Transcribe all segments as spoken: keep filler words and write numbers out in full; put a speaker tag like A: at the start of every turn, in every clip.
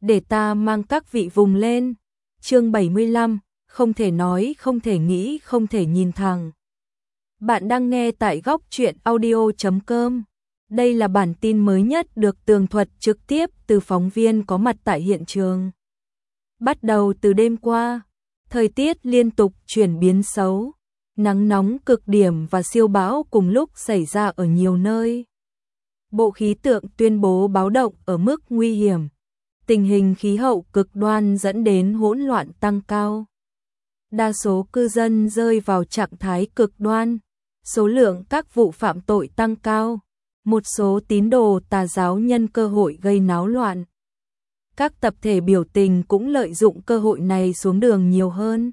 A: để ta mang các vị vùng lên. Chương bảy mươi lăm, không thể nói, không thể nghĩ, không thể nhìn thẳng. Bạn đang nghe tại góc truyện audio chấm com. Đây là bản tin mới nhất được tường thuật trực tiếp từ phóng viên có mặt tại hiện trường. Bắt đầu từ đêm qua, thời tiết liên tục chuyển biến xấu, nắng nóng cực điểm và siêu bão cùng lúc xảy ra ở nhiều nơi. Bộ khí tượng tuyên bố báo động ở mức nguy hiểm. Tình hình khí hậu cực đoan dẫn đến hỗn loạn tăng cao. Đa số cư dân rơi vào trạng thái cực đoan, số lượng các vụ phạm tội tăng cao, một số tín đồ tà giáo nhân cơ hội gây náo loạn. Các tập thể biểu tình cũng lợi dụng cơ hội này xuống đường nhiều hơn.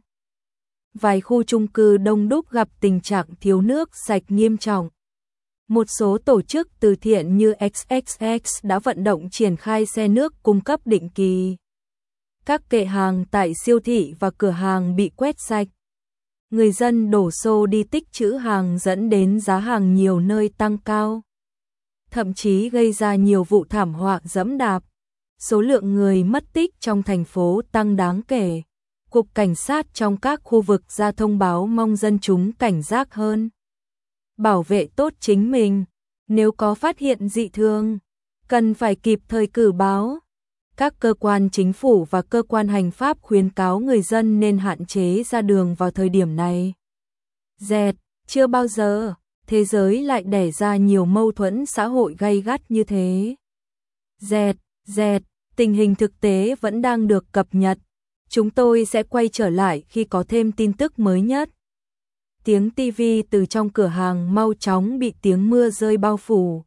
A: Vài khu chung cư đông đúc gặp tình trạng thiếu nước sạch nghiêm trọng. Một số tổ chức từ thiện như ích ích ích đã vận động triển khai xe nước cung cấp định kỳ. Các kệ hàng tại siêu thị và cửa hàng bị quét sạch. Người dân đổ xô đi tích trữ hàng dẫn đến giá hàng nhiều nơi tăng cao. Thậm chí gây ra nhiều vụ thảm họa giẫm đạp. Số lượng người mất tích trong thành phố tăng đáng kể. Cục Cảnh sát trong các khu vực ra thông báo mong dân chúng cảnh giác hơn. Bảo vệ tốt chính mình, nếu có phát hiện dị thường, cần phải kịp thời cử báo. Các cơ quan chính phủ và cơ quan hành pháp khuyến cáo người dân nên hạn chế ra đường vào thời điểm này. Dẹt, chưa bao giờ thế giới lại đẻ ra nhiều mâu thuẫn xã hội gay gắt như thế. Dẹt, dẹt, tình hình thực tế vẫn đang được cập nhật. Chúng tôi sẽ quay trở lại khi có thêm tin tức mới nhất. Tiếng tivi từ trong cửa hàng mau chóng bị tiếng mưa rơi bao phủ.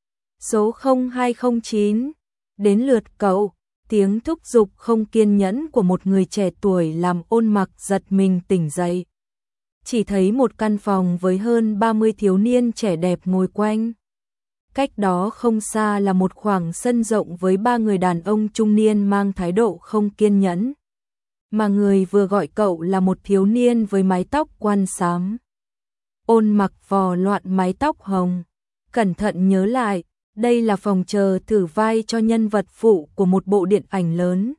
A: Số không hai không chín, đến lượt cậu, tiếng thúc giục không kiên nhẫn của một người trẻ tuổi làm Ôn Mặc giật mình tỉnh dậy. Chỉ thấy một căn phòng với hơn ba mươi thiếu niên trẻ đẹp ngồi quanh. Cách đó không xa là một khoảng sân rộng với ba người đàn ông trung niên mang thái độ không kiên nhẫn. Mà người vừa gọi cậu là một thiếu niên với mái tóc quan xám. Ôn Mặc vò loạn mái tóc hồng, cẩn thận nhớ lại, đây là phòng chờ thử vai cho nhân vật phụ của một bộ điện ảnh lớn.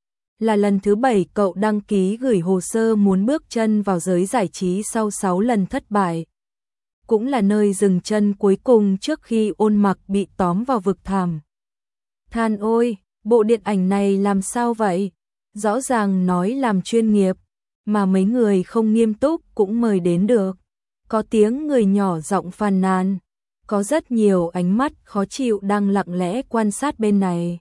A: Là lần thứ bảy cậu đăng ký gửi hồ sơ muốn bước chân vào giới giải trí sau sáu lần thất bại. Cũng là nơi dừng chân cuối cùng trước khi Ôn Mặc bị tóm vào vực thẳm. Than ôi, bộ điện ảnh này làm sao vậy? Rõ ràng nói làm chuyên nghiệp, mà mấy người không nghiêm túc cũng mời đến được. Có tiếng người nhỏ giọng phàn nàn, có rất nhiều ánh mắt khó chịu đang lặng lẽ quan sát bên này.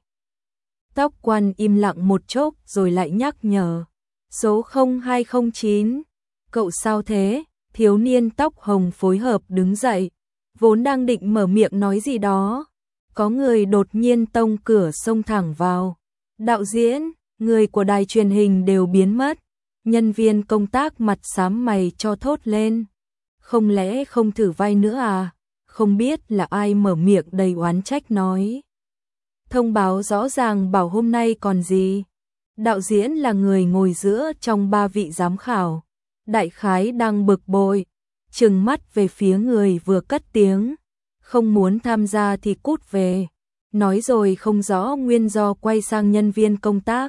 A: Tóc quan im lặng một chốc rồi lại nhắc nhở. Số không hai không chín, cậu sao thế? Thiếu niên tóc hồng phối hợp đứng dậy, vốn đang định mở miệng nói gì đó. Có người đột nhiên tông cửa xông thẳng vào. Đạo diễn, người của đài truyền hình đều biến mất. Nhân viên công tác mặt xám mày cho thốt lên. Không lẽ không thử vai nữa à? Không biết là ai mở miệng đầy oán trách nói. Thông báo rõ ràng bảo hôm nay còn gì. Đạo diễn là người ngồi giữa trong ba vị giám khảo. Đại khái đang bực bội, trừng mắt về phía người vừa cất tiếng. Không muốn tham gia thì cút về. Nói rồi không rõ nguyên do quay sang nhân viên công tác.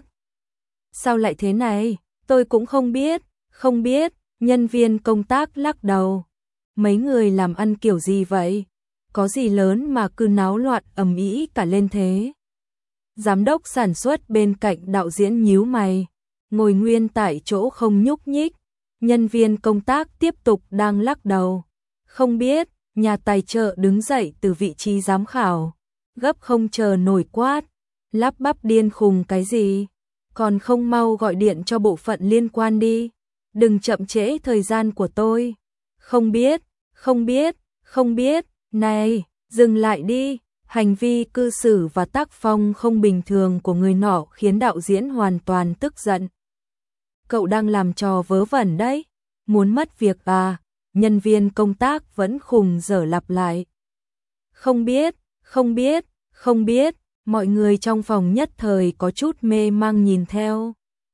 A: Sao lại thế này? Tôi cũng không biết, không biết. Nhân viên công tác lắc đầu. Mấy người làm ăn kiểu gì vậy? Có gì lớn mà cứ náo loạn ầm ĩ cả lên thế? Giám đốc sản xuất bên cạnh đạo diễn nhíu mày, ngồi nguyên tại chỗ không nhúc nhích. Nhân viên công tác tiếp tục đang lắc đầu. Không biết, nhà tài trợ đứng dậy từ vị trí giám khảo, gấp không chờ nổi quát, lắp bắp điên khùng cái gì? Còn không mau gọi điện cho bộ phận liên quan đi, đừng chậm trễ thời gian của tôi. Không biết, không biết, không biết, này, dừng lại đi. Hành vi cư xử và tác phong không bình thường của người nọ khiến đạo diễn hoàn toàn tức giận. Cậu đang làm trò vớ vẩn đấy, muốn mất việc à? Nhân viên công tác vẫn khùng dở lặp lại. Không biết, không biết, không biết, mọi người trong phòng nhất thời có chút mê mang nhìn theo.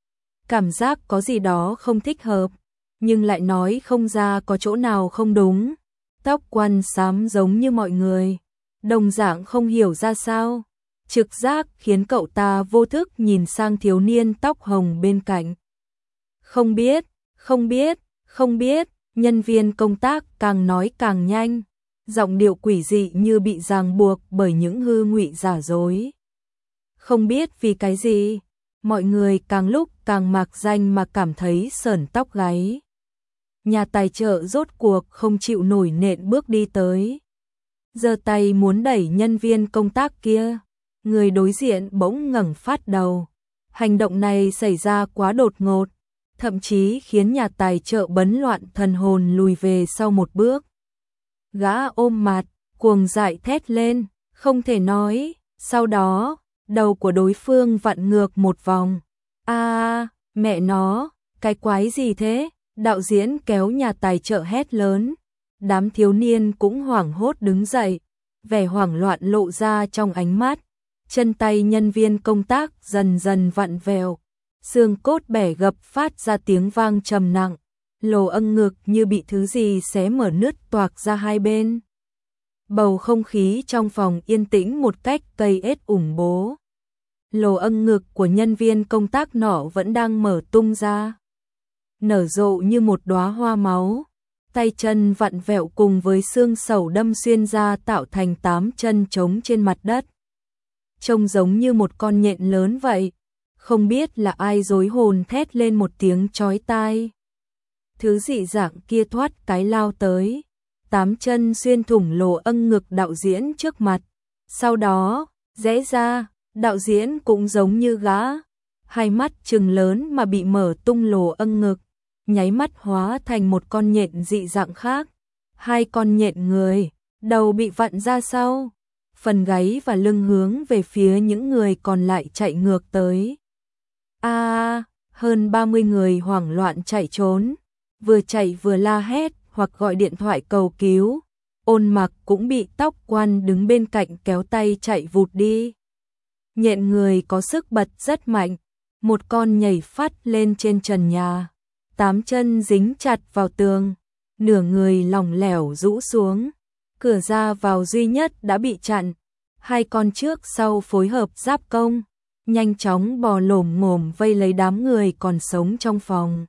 A: Cảm giác có gì đó không thích hợp, nhưng lại nói không ra có chỗ nào không đúng. Tóc quan xám giống như mọi người, đồng dạng không hiểu ra sao. Trực giác khiến cậu ta vô thức nhìn sang thiếu niên tóc hồng bên cạnh. Không biết, không biết, không biết, nhân viên công tác càng nói càng nhanh, giọng điệu quỷ dị như bị ràng buộc bởi những hư ngụy giả dối. Không biết vì cái gì, mọi người càng lúc càng mạc danh mà cảm thấy sởn tóc gáy. Nhà tài trợ rốt cuộc không chịu nổi nện bước đi tới. Giơ tay muốn đẩy nhân viên công tác kia, người đối diện bỗng ngẩng phát đầu. Hành động này xảy ra quá đột ngột, thậm chí khiến nhà tài trợ bấn loạn thần hồn lùi về sau một bước. Gã ôm mặt, cuồng dại thét lên, không thể nói, sau đó, đầu của đối phương vặn ngược một vòng. A, mẹ nó, cái quái gì thế? Đạo diễn kéo nhà tài trợ hét lớn. Đám thiếu niên cũng hoảng hốt đứng dậy, vẻ hoảng loạn lộ ra trong ánh mắt. Chân tay nhân viên công tác dần dần vặn vẹo, xương cốt bẻ gập phát ra tiếng vang trầm nặng, lồ âng ngực như bị thứ gì xé mở nứt toạc ra hai bên. Bầu không khí trong phòng yên tĩnh một cách cây ết ủng bố. Lồ âng ngực của nhân viên công tác nọ vẫn đang mở tung ra, nở rộ như một đóa hoa máu. Tay chân vặn vẹo cùng với xương sẩu đâm xuyên ra tạo thành tám chân trống trên mặt đất. Trông giống như một con nhện lớn vậy. Không biết là ai rối hồn thét lên một tiếng chói tai. Thứ dị dạng kia thoát cái lao tới, tám chân xuyên thủng lỗ âng ngực đạo diễn trước mặt. Sau đó, rẽ ra, đạo diễn cũng giống như gã, hai mắt trừng lớn mà bị mở tung lỗ âng ngực, nháy mắt hóa thành một con nhện dị dạng khác. Hai con nhện người, đầu bị vặn ra sau, phần gáy và lưng hướng về phía những người còn lại chạy ngược tới. A, à, hơn ba mươi người hoảng loạn chạy trốn, vừa chạy vừa la hét hoặc gọi điện thoại cầu cứu. Ôn Mặc cũng bị tóc quan đứng bên cạnh kéo tay chạy vụt đi. Nhện người có sức bật rất mạnh, một con nhảy phát lên trên trần nhà, tám chân dính chặt vào tường, nửa người lỏng lẻo rũ xuống. Cửa ra vào duy nhất đã bị chặn, hai con trước sau phối hợp giáp công, nhanh chóng bò lổm ngổm vây lấy đám người còn sống trong phòng.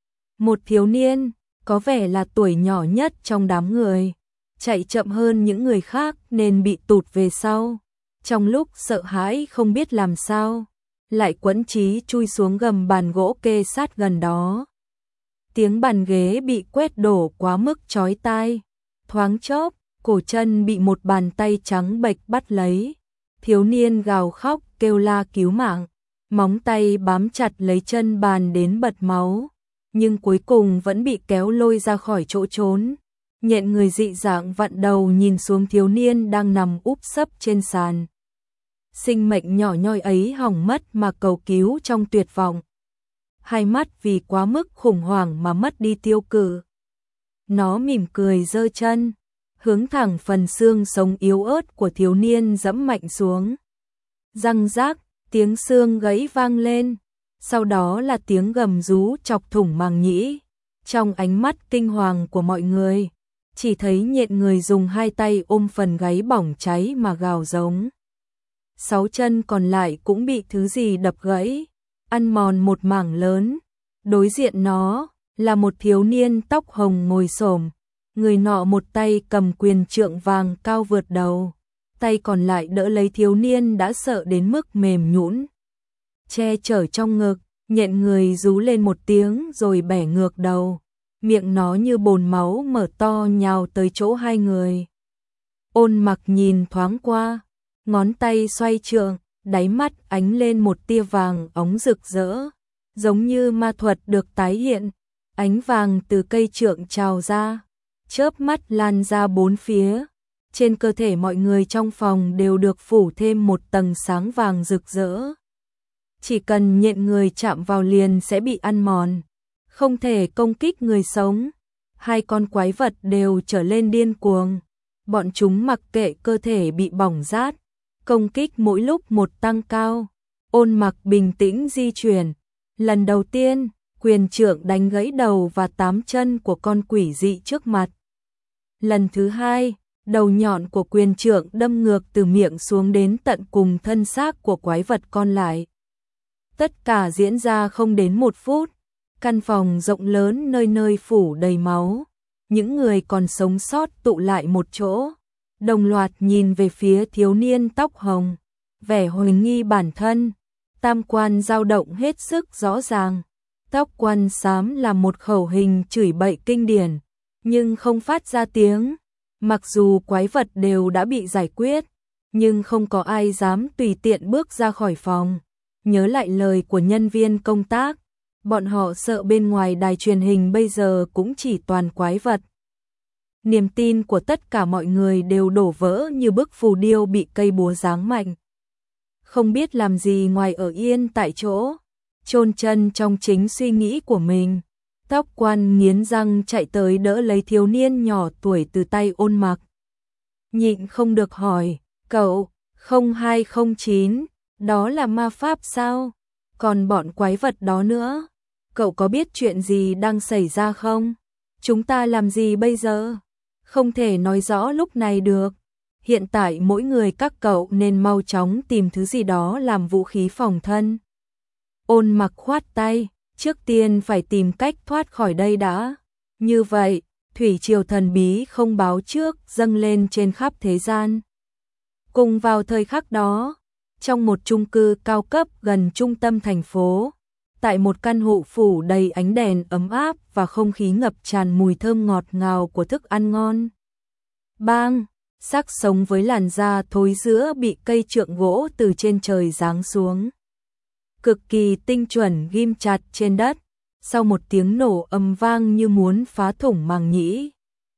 A: Một thiếu niên, có vẻ là tuổi nhỏ nhất trong đám người, chạy chậm hơn những người khác nên bị tụt về sau. Trong lúc sợ hãi không biết làm sao, lại quẫn trí chui xuống gầm bàn gỗ kê sát gần đó. Tiếng bàn ghế bị quét đổ quá mức chói tai, thoáng chốc, cổ chân bị một bàn tay trắng bệch bắt lấy. Thiếu niên gào khóc kêu la cứu mạng, móng tay bám chặt lấy chân bàn đến bật máu, nhưng cuối cùng vẫn bị kéo lôi ra khỏi chỗ trốn. Nhện người dị dạng vặn đầu nhìn xuống thiếu niên đang nằm úp sấp trên sàn. Sinh mệnh nhỏ nhoi ấy hỏng mất mà cầu cứu trong tuyệt vọng. Hai mắt vì quá mức khủng hoảng mà mất đi tiêu cự. Nó mỉm cười giơ chân, hướng thẳng phần xương sống yếu ớt của thiếu niên giẫm mạnh xuống. Răng rác, tiếng xương gãy vang lên, sau đó là tiếng gầm rú chọc thủng màng nhĩ. Trong ánh mắt kinh hoàng của mọi người, chỉ thấy nhện người dùng hai tay ôm phần gáy bỏng cháy mà gào giống. Sáu chân còn lại cũng bị thứ gì đập gãy, ăn mòn một mảng lớn. Đối diện nó là một thiếu niên tóc hồng ngồi xổm, người nọ một tay cầm quyền trượng vàng cao vượt đầu, tay còn lại đỡ lấy thiếu niên đã sợ đến mức mềm nhũn, che chở trong ngực. Nhện người rú lên một tiếng rồi bẻ ngược đầu, miệng nó như bồn máu mở to nhào tới chỗ hai người. Ôn Mặc nhìn thoáng qua, ngón tay xoay trượng, đáy mắt ánh lên một tia vàng óng rực rỡ, giống như ma thuật được tái hiện. Ánh vàng từ cây trượng trào ra, chớp mắt lan ra bốn phía. Trên cơ thể mọi người trong phòng đều được phủ thêm một tầng sáng vàng rực rỡ. Chỉ cần nhện người chạm vào liền sẽ bị ăn mòn, không thể công kích người sống. Hai con quái vật đều trở lên điên cuồng, bọn chúng mặc kệ cơ thể bị bỏng rát, công kích mỗi lúc một tăng cao. Ôn Mặc bình tĩnh di chuyển, lần đầu tiên, quyền trượng đánh gãy đầu và tám chân của con quỷ dị trước mặt. Lần thứ hai, Đầu nhọn của quyền trượng đâm ngược từ miệng xuống đến tận cùng thân xác của quái vật còn lại. Tất cả diễn ra không đến một phút, căn phòng rộng lớn nơi nơi phủ đầy máu. Những người còn sống sót tụ lại một chỗ, đồng loạt nhìn về phía thiếu niên tóc hồng, vẻ hoài nghi bản thân, tam quan dao động hết sức rõ ràng. Tóc quan xám là một khẩu hình chửi bậy kinh điển, nhưng không phát ra tiếng. Mặc dù quái vật đều đã bị giải quyết, nhưng không có ai dám tùy tiện bước ra khỏi phòng. Nhớ lại lời của nhân viên công tác, bọn họ sợ bên ngoài đài truyền hình bây giờ cũng chỉ toàn quái vật. Niềm tin của tất cả mọi người đều đổ vỡ như bức phù điêu bị cây búa giáng mạnh. Không biết làm gì ngoài ở yên tại chỗ, chôn chân trong chính suy nghĩ của mình. Tóc quan nghiến răng chạy tới đỡ lấy thiếu niên nhỏ tuổi từ tay Ôn Mặc. Nhịn không được hỏi, cậu, không hai không chín, đó là ma pháp sao? Còn bọn quái vật đó nữa, cậu có biết chuyện gì đang xảy ra không? Chúng ta làm gì bây giờ? Không thể nói rõ lúc này được. Hiện tại mỗi người các cậu nên mau chóng tìm thứ gì đó làm vũ khí phòng thân. Ôn Mặc khoát tay, trước tiên phải tìm cách thoát khỏi đây đã. Như vậy, thủy triều thần bí không báo trước dâng lên trên khắp thế gian. Cùng vào thời khắc đó, trong một chung cư cao cấp gần trung tâm thành phố, tại một căn hộ phủ đầy ánh đèn ấm áp và không khí ngập tràn mùi thơm ngọt ngào của thức ăn ngon. Bang, xác sống với làn da thối rữa bị cây trượng gỗ từ trên trời giáng xuống. Cực kỳ tinh chuẩn ghim chặt trên đất, sau một tiếng nổ ầm vang như muốn phá thủng màng nhĩ.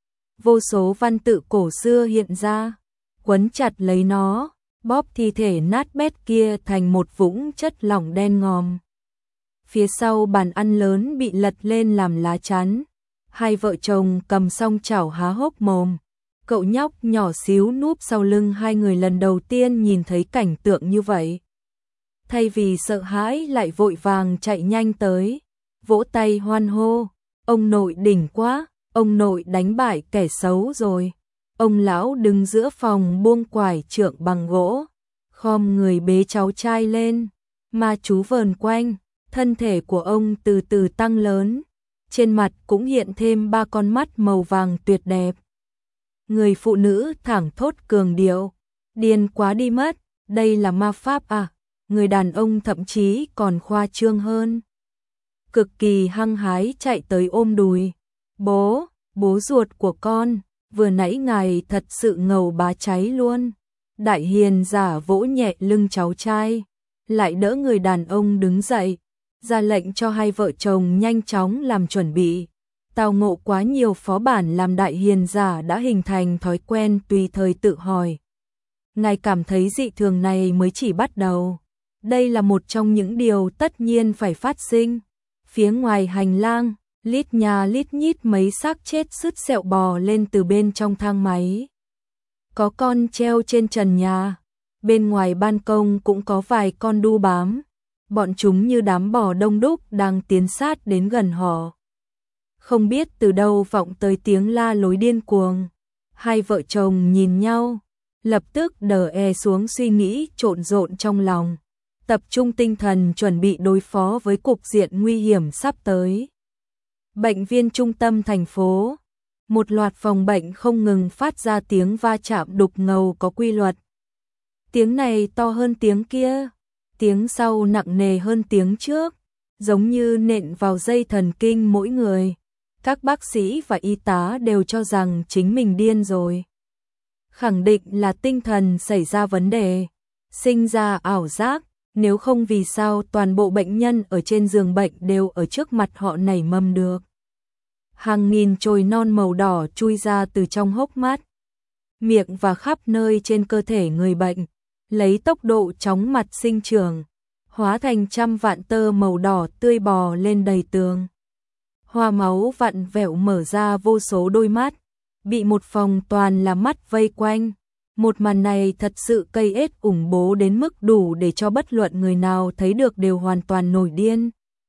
A: Vô số văn tự cổ xưa hiện ra, quấn chặt lấy nó, bóp thi thể nát bét kia thành một vũng chất lỏng đen ngòm. Phía sau bàn ăn lớn bị lật lên làm lá chắn, hai vợ chồng cầm song chảo há hốc mồm. Cậu nhóc nhỏ xíu núp sau lưng hai người lần đầu tiên nhìn thấy cảnh tượng như vậy. Thay vì sợ hãi lại vội vàng chạy nhanh tới, vỗ tay hoan hô, ông nội đỉnh quá, ông nội đánh bại kẻ xấu rồi. Ông lão đứng giữa phòng buông quải trượng bằng gỗ, khom người bế cháu trai lên, ma chú vờn quanh, thân thể của ông từ từ tăng lớn, trên mặt cũng hiện thêm ba con mắt màu vàng tuyệt đẹp. Người phụ nữ thẳng thốt cường điệu, điên quá đi mất, đây là ma pháp à? Người đàn ông thậm chí còn khoa trương hơn, cực kỳ hăng hái chạy tới ôm đùi. Bố, bố ruột của con, vừa nãy ngài thật sự ngầu bá cháy luôn. Đại hiền giả vỗ nhẹ lưng cháu trai, lại đỡ người đàn ông đứng dậy, ra lệnh cho hai vợ chồng nhanh chóng làm chuẩn bị. Tào ngộ quá nhiều phó bản làm đại hiền giả đã hình thành thói quen tùy thời tự hỏi. Ngài cảm thấy dị thường này mới chỉ bắt đầu. Đây là một trong những điều tất nhiên phải phát sinh. Phía ngoài hành lang, lít nhà lít nhít mấy xác chết sứt sẹo bò lên từ bên trong thang máy. Có con treo trên trần nhà, bên ngoài ban công cũng có vài con đu bám. Bọn chúng như đám bò đông đúc đang tiến sát đến gần họ. Không biết từ đâu vọng tới tiếng la lối điên cuồng. Hai vợ chồng nhìn nhau, lập tức đờ e xuống suy nghĩ trộn rộn trong lòng, tập trung tinh thần chuẩn bị đối phó với cục diện nguy hiểm sắp tới. Bệnh viện trung tâm thành phố, một loạt phòng bệnh không ngừng phát ra tiếng va chạm đục ngầu có quy luật. Tiếng này to hơn tiếng kia, tiếng sau nặng nề hơn tiếng trước, giống như nện vào dây thần kinh mỗi người. Các bác sĩ và y tá đều cho rằng chính mình điên rồi. Khẳng định là tinh thần xảy ra vấn đề, sinh ra ảo giác, nếu không vì sao toàn bộ bệnh nhân ở trên giường bệnh đều ở trước mặt họ nảy mầm được. Hàng nghìn chồi non màu đỏ chui ra từ trong hốc mắt, miệng và khắp nơi trên cơ thể người bệnh, lấy tốc độ chóng mặt sinh trưởng, hóa thành trăm vạn tơ màu đỏ tươi bò lên đầy tường. Hoa máu vặn vẹo mở ra vô số đôi mắt, bị một phòng toàn là mắt vây quanh. Một màn này thật sự cây ết ủng bố đến mức đủ để cho bất luận người nào thấy được đều hoàn toàn nổi điên.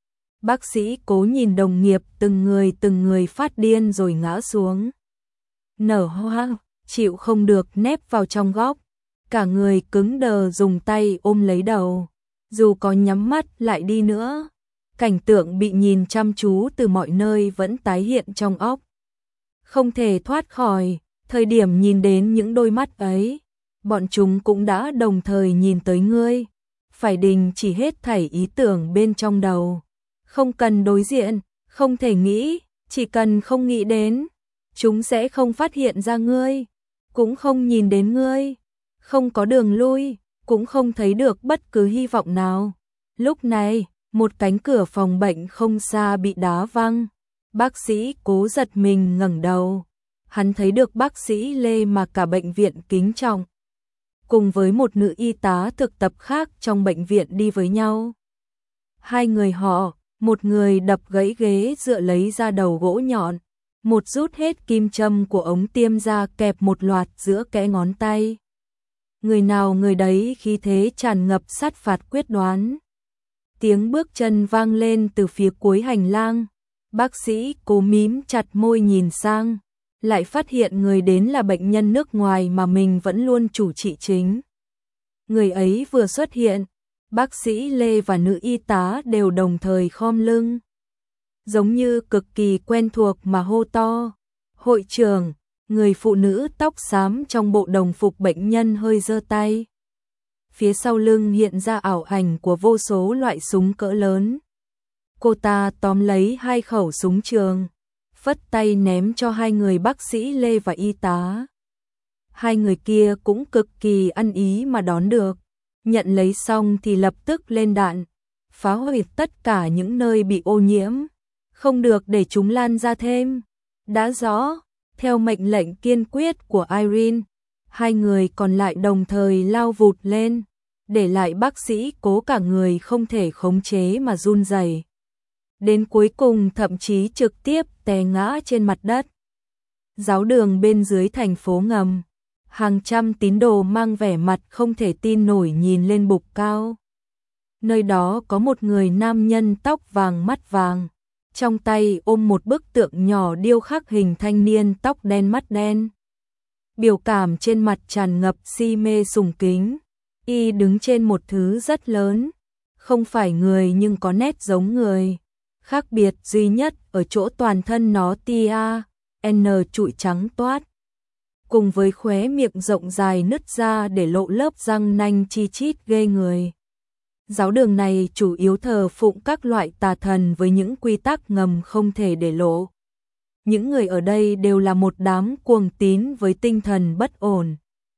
A: Bác sĩ cố nhìn đồng nghiệp từng người từng người phát điên rồi ngã xuống. Nở hoa, chịu không được nép vào trong góc, cả người cứng đờ dùng tay ôm lấy đầu. Dù có nhắm mắt lại đi nữa, cảnh tượng bị nhìn chăm chú từ mọi nơi vẫn tái hiện trong óc. Không thể thoát khỏi, thời điểm nhìn đến những đôi mắt ấy, bọn chúng cũng đã đồng thời nhìn tới ngươi. Phải đình chỉ hết thảy ý tưởng bên trong đầu. Không cần đối diện, không thể nghĩ, chỉ cần không nghĩ đến, chúng sẽ không phát hiện ra ngươi, cũng không nhìn đến ngươi, không có đường lui, cũng không thấy được bất cứ hy vọng nào. Lúc này, một cánh cửa phòng bệnh không xa bị đá văng. Bác sĩ Cố giật mình ngẩng đầu. Hắn thấy được bác sĩ Lê mà cả bệnh viện kính trọng, cùng với một nữ y tá thực tập khác trong bệnh viện đi với nhau. Hai người họ, một người đập gãy ghế dựa lấy ra đầu gỗ nhọn, một rút hết kim châm của ống tiêm ra kẹp một loạt giữa kẽ ngón tay. Người nào người đấy khí thế tràn ngập sát phạt quyết đoán. Tiếng bước chân vang lên từ phía cuối hành lang. Bác sĩ Cố mím chặt môi nhìn sang, lại phát hiện người đến là bệnh nhân nước ngoài mà mình vẫn luôn chủ trị chính. Người ấy vừa xuất hiện, bác sĩ Lê và nữ y tá đều đồng thời khom lưng, giống như cực kỳ quen thuộc mà hô to. Hội trưởng, người phụ nữ tóc xám trong bộ đồng phục bệnh nhân hơi giơ tay. Phía sau lưng hiện ra ảo ảnh của vô số loại súng cỡ lớn. Cô ta tóm lấy hai khẩu súng trường, phất tay ném cho hai người bác sĩ Lê và y tá. Hai người kia cũng cực kỳ ăn ý mà đón được, nhận lấy xong thì lập tức lên đạn, phá hủy tất cả những nơi bị ô nhiễm, không được để chúng lan ra thêm. Đã rõ, theo mệnh lệnh kiên quyết của Irene, hai người còn lại đồng thời lao vụt lên, để lại bác sĩ Cố cả người không thể khống chế mà run rẩy. Đến cuối cùng thậm chí trực tiếp té ngã trên mặt đất. Giáo đường bên dưới thành phố ngầm, hàng trăm tín đồ mang vẻ mặt không thể tin nổi nhìn lên bục cao. Nơi đó có một người nam nhân tóc vàng mắt vàng, trong tay ôm một bức tượng nhỏ điêu khắc hình thanh niên tóc đen mắt đen. Biểu cảm trên mặt tràn ngập si mê sùng kính. Y đứng trên một thứ rất lớn, không phải người nhưng có nét giống người. Khác biệt duy nhất ở chỗ toàn thân nó tia N trụi trắng toát, cùng với khóe miệng rộng dài nứt ra để lộ lớp răng nanh chi chít ghê người. Giáo đường này chủ yếu thờ phụng các loại tà thần với những quy tắc ngầm không thể để lộ. Những người ở đây đều là một đám cuồng tín với tinh thần bất ổn.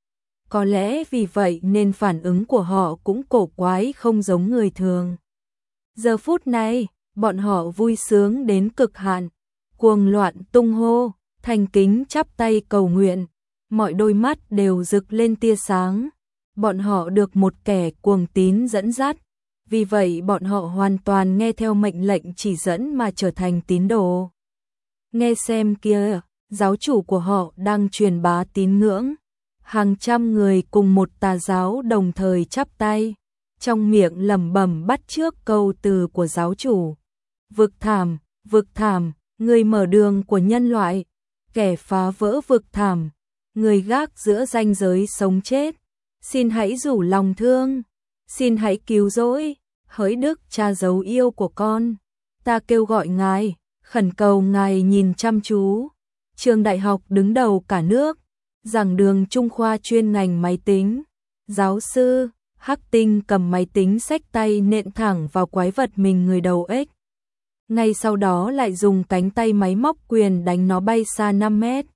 A: Có lẽ vì vậy nên phản ứng của họ cũng cổ quái không giống người thường. Giờ phút này, bọn họ vui sướng đến cực hạn, cuồng loạn tung hô, thành kính chắp tay cầu nguyện, mọi đôi mắt đều rực lên tia sáng. Bọn họ được một kẻ cuồng tín dẫn dắt, vì vậy bọn họ hoàn toàn nghe theo mệnh lệnh chỉ dẫn mà trở thành tín đồ. Nghe xem kia, giáo chủ của họ đang truyền bá tín ngưỡng. Hàng trăm người cùng một tà giáo đồng thời chắp tay, trong miệng lẩm bẩm bắt chước câu từ của giáo chủ. Vực thảm, vực thảm, người mở đường của nhân loại, kẻ phá vỡ vực thảm, người gác giữa ranh giới sống chết. Xin hãy rủ lòng thương, xin hãy cứu rỗi, hỡi Đức Cha dấu yêu của con. Ta kêu gọi ngài, khẩn cầu ngài nhìn chăm chú. Trường đại học đứng đầu cả nước, giảng đường Trung khoa chuyên ngành máy tính. Giáo sư Hắc Tinh cầm máy tính xách tay nện thẳng vào quái vật mình người đầu ếch. Ngay sau đó lại dùng cánh tay máy móc quyền đánh nó bay xa năm mét.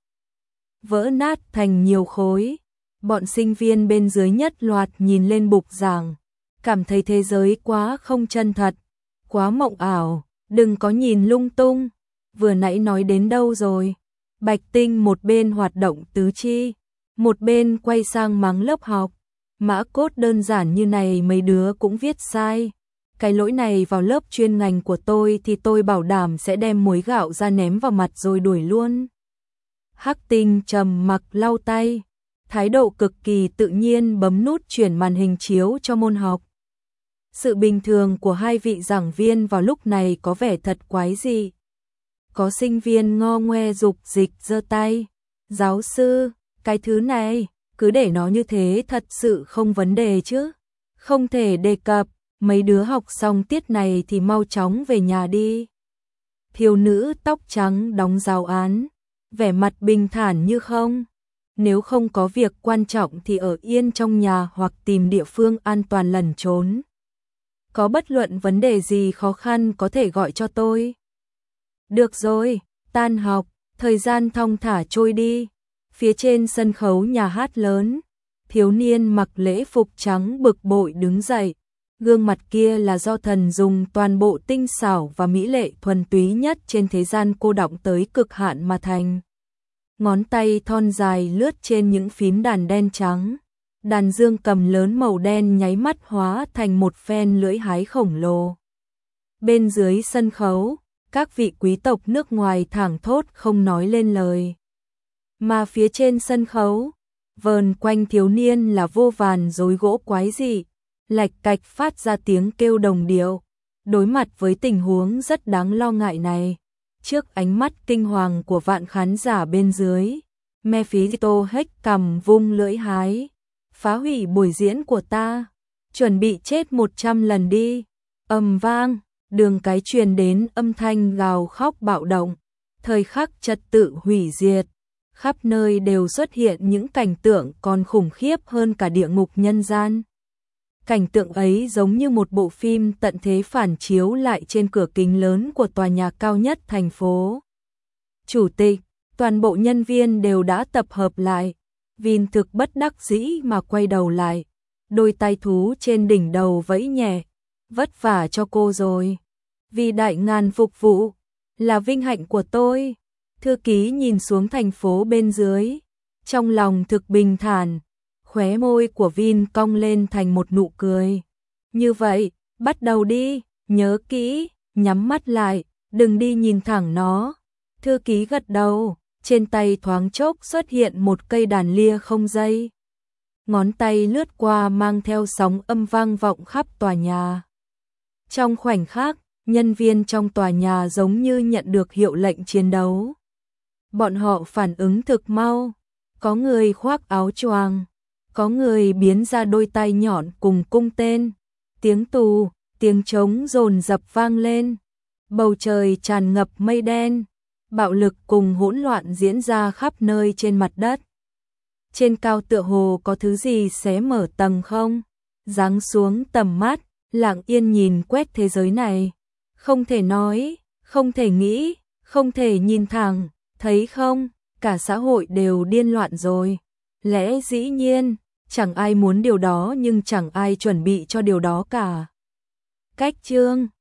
A: Vỡ nát thành nhiều khối. Bọn sinh viên bên dưới nhất loạt nhìn lên bục giảng, cảm thấy thế giới quá không chân thật, quá mộng ảo, đừng có nhìn lung tung. Vừa nãy nói đến đâu rồi? Bạch Tinh một bên hoạt động tứ chi, một bên quay sang mắng lớp học. Mã code đơn giản như này mấy đứa cũng viết sai. Cái lỗi này vào lớp chuyên ngành của tôi thì tôi bảo đảm sẽ đem muối gạo ra ném vào mặt rồi đuổi luôn. Hắc Tinh trầm mặc lau tay, thái độ cực kỳ tự nhiên bấm nút chuyển màn hình chiếu cho môn học. Sự bình thường của hai vị giảng viên vào lúc này có vẻ thật quái dị. Có sinh viên ngo ngoe dục dịch giơ tay. Giáo sư, Cái thứ này, cứ để nó như thế thật sự không vấn đề chứ. Không thể đề cập, mấy đứa học xong tiết này thì mau chóng về nhà đi. Thiếu nữ tóc trắng đóng giáo án, vẻ mặt bình thản như không. Nếu không có việc quan trọng thì ở yên trong nhà hoặc tìm địa phương an toàn lẩn trốn. Có bất luận vấn đề gì khó khăn có thể gọi cho tôi. Được rồi, tan học, thời gian thong thả trôi đi. Phía trên sân khấu nhà hát lớn, thiếu niên mặc lễ phục trắng bực bội đứng dậy. Gương mặt kia là do thần dùng toàn bộ tinh xảo và mỹ lệ thuần túy nhất trên thế gian cô đọng tới cực hạn mà thành. Ngón tay thon dài lướt trên những phím đàn đen trắng. Đàn dương cầm lớn màu đen nháy mắt hóa thành một phen lưỡi hái khổng lồ. Bên dưới sân khấu, các vị quý tộc nước ngoài thảng thốt không nói lên lời. Mà phía trên sân khấu, vờn quanh thiếu niên là vô vàn rối gỗ quái dị, lạch cạch phát ra tiếng kêu đồng điệu. Đối mặt với tình huống rất đáng lo ngại này, trước ánh mắt kinh hoàng của vạn khán giả bên dưới, Mephisto hếch cằm vung lưỡi hái. Phá hủy buổi diễn của ta, chuẩn bị chết một trăm lần đi. Ầm vang, đường cái truyền đến âm thanh gào khóc bạo động, thời khắc trật tự hủy diệt. Khắp nơi đều xuất hiện những cảnh tượng còn khủng khiếp hơn cả địa ngục nhân gian. Cảnh tượng ấy giống như một bộ phim tận thế phản chiếu lại trên cửa kính lớn của tòa nhà cao nhất thành phố. Chủ tịch, toàn bộ nhân viên đều đã tập hợp lại. Vin thực bất đắc dĩ mà quay đầu lại, đôi tay thú trên đỉnh đầu vẫy nhẹ, vất vả cho cô rồi. Vì đại ngàn phục vụ, là vinh hạnh của tôi. Thư ký nhìn xuống thành phố bên dưới, trong lòng thực bình thản, khóe môi của Vin cong lên thành một nụ cười. Như vậy, bắt đầu đi, nhớ kỹ, nhắm mắt lại, đừng đi nhìn thẳng nó. Thư ký gật đầu. Trên tay thoáng chốc xuất hiện một cây đàn lia không dây. Ngón tay lướt qua mang theo sóng âm vang vọng khắp tòa nhà. Trong khoảnh khắc, nhân viên trong tòa nhà giống như nhận được hiệu lệnh chiến đấu. Bọn họ phản ứng thực mau, có người khoác áo choàng, có người biến ra đôi tay nhọn cùng cung tên. Tiếng tù, tiếng trống dồn dập vang lên. Bầu trời tràn ngập mây đen. Bạo lực cùng hỗn loạn diễn ra khắp nơi trên mặt đất. Trên cao tựa hồ có thứ gì xé mở tầng không? Giáng xuống tầm mắt, lặng yên nhìn quét thế giới này. Không thể nói, không thể nghĩ, không thể nhìn thẳng, thấy không? Cả xã hội đều điên loạn rồi. Lẽ dĩ nhiên, chẳng ai muốn điều đó nhưng chẳng ai chuẩn bị cho điều đó cả. Cách chương